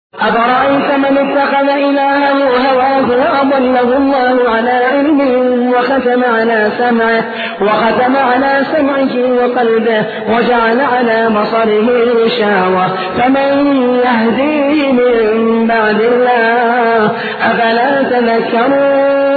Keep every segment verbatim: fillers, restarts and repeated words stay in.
أفرأيت من اتخذ إلهه هواه وأضله الله على علم وختم على سمعه وختم على سمعه وقلبه وجعل على بصره غشاوة فمن يهديه من بعد الله أفلا تذكرون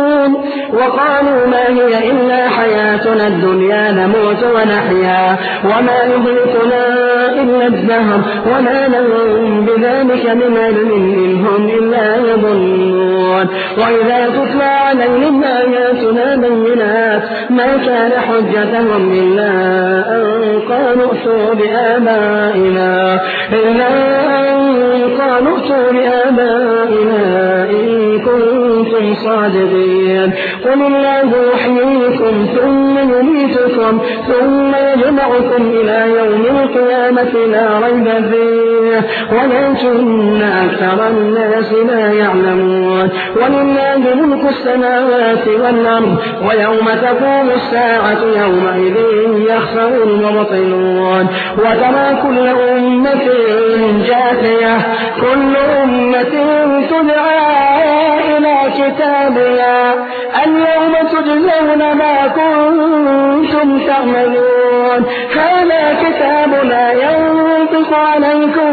وقالوا ما هي إلا حياتنا الدنيا نموت ونحيا وما يهلكنا إلا الدهر وما لهم بذلك من علم إن هم إلا يظنون وإذا تتلى عليهم آياتنا بينات ما كان حجتهم إلا أن قالوا ائتوا بآبائنا إلا أن قالوا ائتوا بآبائنا إن كنتم صادقين قل الله يحييكم ثم يميتكم ثم يجمعكم إلى يوم القيامة لا ريب فيه ولكن أكثر الناس لا يعلمون ولله ملك السماوات والأرض ويوم تقوم الساعة يومئذ يخسر المبطلون وترى كل أمة جاثية كل أمة تدعى إلى كتابها اليوم تجزون ما كنتم تعملون هذا كتابنا ينطق عليكم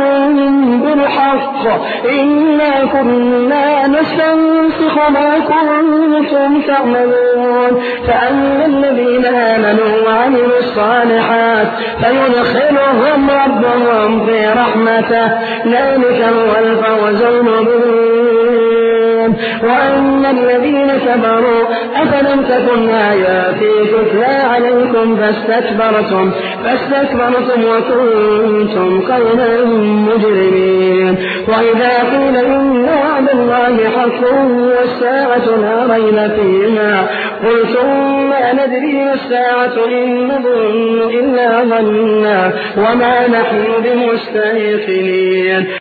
بالحق إنا كنا نستنسخ ما كنتم تعملون فأما الذين آمنوا وعملوا الصالحات فيدخلهم ربهم في رحمته ذلك هو الفوز المبين وأما الذين كفروا أفلم تكن آياتي تتلى عليكم فاستكبرتم فاستكبرتم وكنتم قوما مجرمين وإذا قيل إن وعد الله حق والساعة لا ريب فيها قلتم ما ندري ما الساعة إن نظن إلا ظنا وما نحن بمستيقنين